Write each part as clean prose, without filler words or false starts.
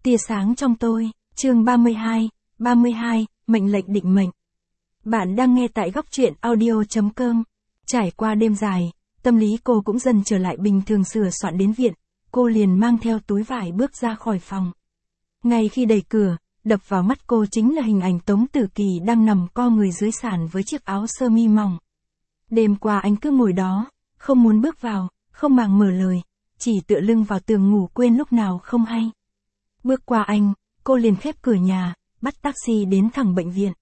Tia sáng trong tôi, chương 32, mệnh lệnh định mệnh. Bạn đang nghe tại góc truyện audio.com. Trải qua đêm dài, tâm lý cô cũng dần trở lại bình thường, sửa soạn đến viện, cô liền mang theo túi vải bước ra khỏi phòng. Ngay khi đẩy cửa, đập vào mắt cô chính là hình ảnh Tống Tử Kỳ đang nằm co người dưới sàn với chiếc áo sơ mi mỏng. Đêm qua anh cứ ngồi đó, không muốn bước vào, không màng mở lời, chỉ tựa lưng vào tường ngủ quên lúc nào không hay. Bước qua anh, cô liền khép cửa nhà, bắt taxi đến thẳng bệnh viện.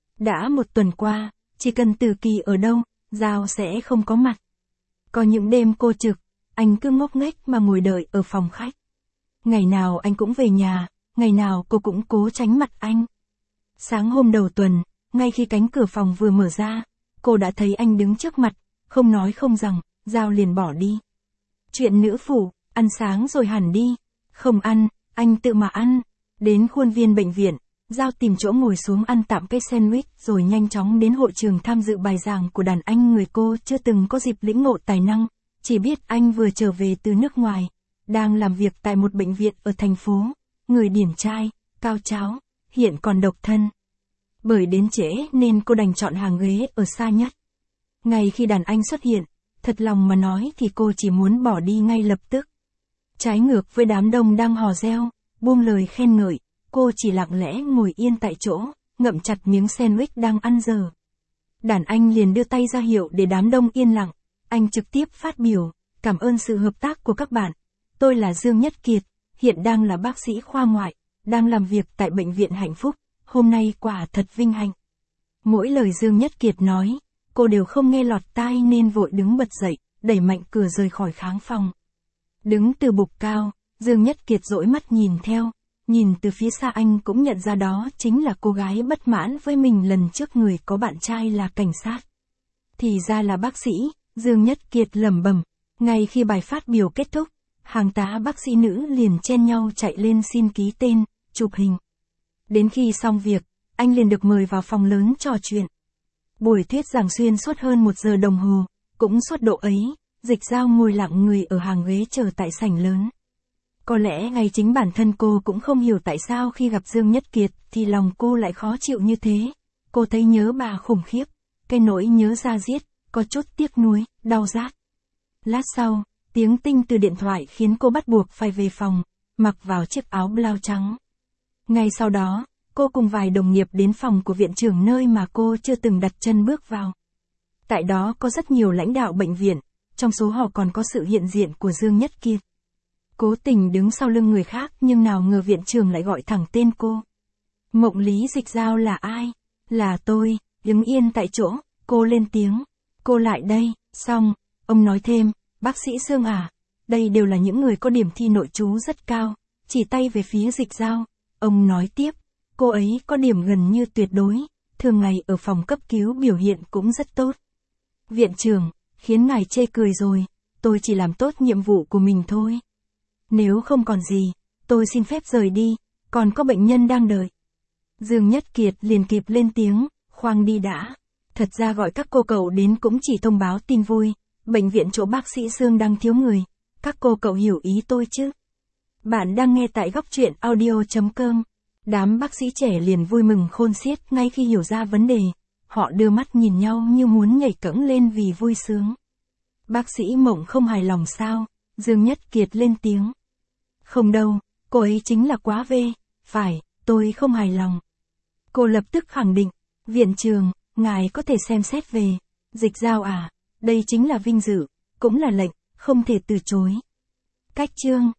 Đã một tuần qua, chỉ cần Tử Kỳ ở đâu, Giao sẽ không có mặt. Có những đêm cô trực, anh cứ ngốc nghếch mà ngồi đợi ở phòng khách. Ngày nào anh cũng về nhà, ngày nào cô cũng cố tránh mặt anh. Sáng hôm đầu tuần, ngay khi cánh cửa phòng vừa mở ra, cô đã thấy anh đứng trước mặt, không nói không rằng, Giao liền bỏ đi. Chuyện nữ phủ, ăn sáng rồi hẳn đi. Không ăn, anh tự mà ăn. Đến khuôn viên bệnh viện, Giao tìm chỗ ngồi xuống ăn tạm cái sandwich rồi nhanh chóng đến hội trường tham dự bài giảng của đàn anh người cô chưa từng có dịp lĩnh ngộ tài năng, chỉ biết anh vừa trở về từ nước ngoài, đang làm việc tại một bệnh viện ở thành phố, người điển trai, cao cháo, hiện còn độc thân. Bởi đến trễ nên cô đành chọn hàng ghế ở xa nhất. Ngay khi đàn anh xuất hiện, thật lòng mà nói thì cô chỉ muốn bỏ đi ngay lập tức. Trái ngược với đám đông đang hò reo, buông lời khen ngợi, cô chỉ lặng lẽ ngồi yên tại chỗ, ngậm chặt miếng sandwich đang ăn dở. Đàn anh liền đưa tay ra hiệu để đám đông yên lặng, anh trực tiếp phát biểu, cảm ơn sự hợp tác của các bạn. Tôi là Dương Nhất Kiệt, hiện đang là bác sĩ khoa ngoại, đang làm việc tại Bệnh viện Hạnh Phúc, hôm nay quả thật vinh hạnh. Mỗi lời Dương Nhất Kiệt nói, cô đều không nghe lọt tai nên vội đứng bật dậy, đẩy mạnh cửa rời khỏi khán phòng. Đứng từ bục cao, Dương Nhất Kiệt dõi mắt nhìn theo, nhìn từ phía xa anh cũng nhận ra đó chính là cô gái bất mãn với mình lần trước người có bạn trai là cảnh sát. Thì ra là bác sĩ, Dương Nhất Kiệt lẩm bẩm. Ngay khi bài phát biểu kết thúc, hàng tá bác sĩ nữ liền chen nhau chạy lên xin ký tên, chụp hình. Đến khi xong việc, anh liền được mời vào phòng lớn trò chuyện. Buổi thuyết giảng xuyên suốt hơn 1 giờ đồng hồ, cũng suốt độ ấy, Dịch Giao ngồi lặng người ở hàng ghế chờ tại sảnh lớn. Có lẽ ngay chính bản thân cô cũng không hiểu tại sao khi gặp Dương Nhất Kiệt thì lòng cô lại khó chịu như thế. Cô thấy nhớ bà khủng khiếp, cái nỗi nhớ da diết, có chút tiếc nuối, đau rát. Lát sau, tiếng tinh từ điện thoại khiến cô bắt buộc phải về phòng, mặc vào chiếc áo blau trắng. Ngay sau đó, cô cùng vài đồng nghiệp đến phòng của viện trưởng nơi mà cô chưa từng đặt chân bước vào. Tại đó có rất nhiều lãnh đạo bệnh viện, trong số họ còn có sự hiện diện của Dương Nhất Kiệt. Cố tình đứng sau lưng người khác nhưng nào ngờ viện trưởng lại gọi thẳng tên cô. Mộng Lý Dịch Giao là ai? Là tôi, đứng yên tại chỗ, cô lên tiếng. Cô lại đây, xong, ông nói thêm, bác sĩ Dương à, đây đều là những người có điểm thi nội trú rất cao, chỉ tay về phía Dịch Giao. Ông nói tiếp, cô ấy có điểm gần như tuyệt đối, thường ngày ở phòng cấp cứu biểu hiện cũng rất tốt. Viện trưởng, khiến ngài chê cười rồi, tôi chỉ làm tốt nhiệm vụ của mình thôi. Nếu không còn gì, tôi xin phép rời đi, còn có bệnh nhân đang đợi. Dương Nhất Kiệt liền kịp lên tiếng, khoan đi đã. Thật ra gọi các cô cậu đến cũng chỉ thông báo tin vui, bệnh viện chỗ bác sĩ Dương đang thiếu người, các cô cậu hiểu ý tôi chứ. Bạn đang nghe tại góc truyện audio.com. Đám bác sĩ trẻ liền vui mừng khôn xiết ngay khi hiểu ra vấn đề, họ đưa mắt nhìn nhau như muốn nhảy cẫng lên vì vui sướng. Bác sĩ Mộng không hài lòng sao? Dương Nhất Kiệt lên tiếng. Không đâu, cô ấy chính là quá phải, tôi không hài lòng. Cô lập tức khẳng định, viện trưởng, ngài có thể xem xét về. Dịch Giao à, đây chính là vinh dự, cũng là lệnh, không thể từ chối. Cách chương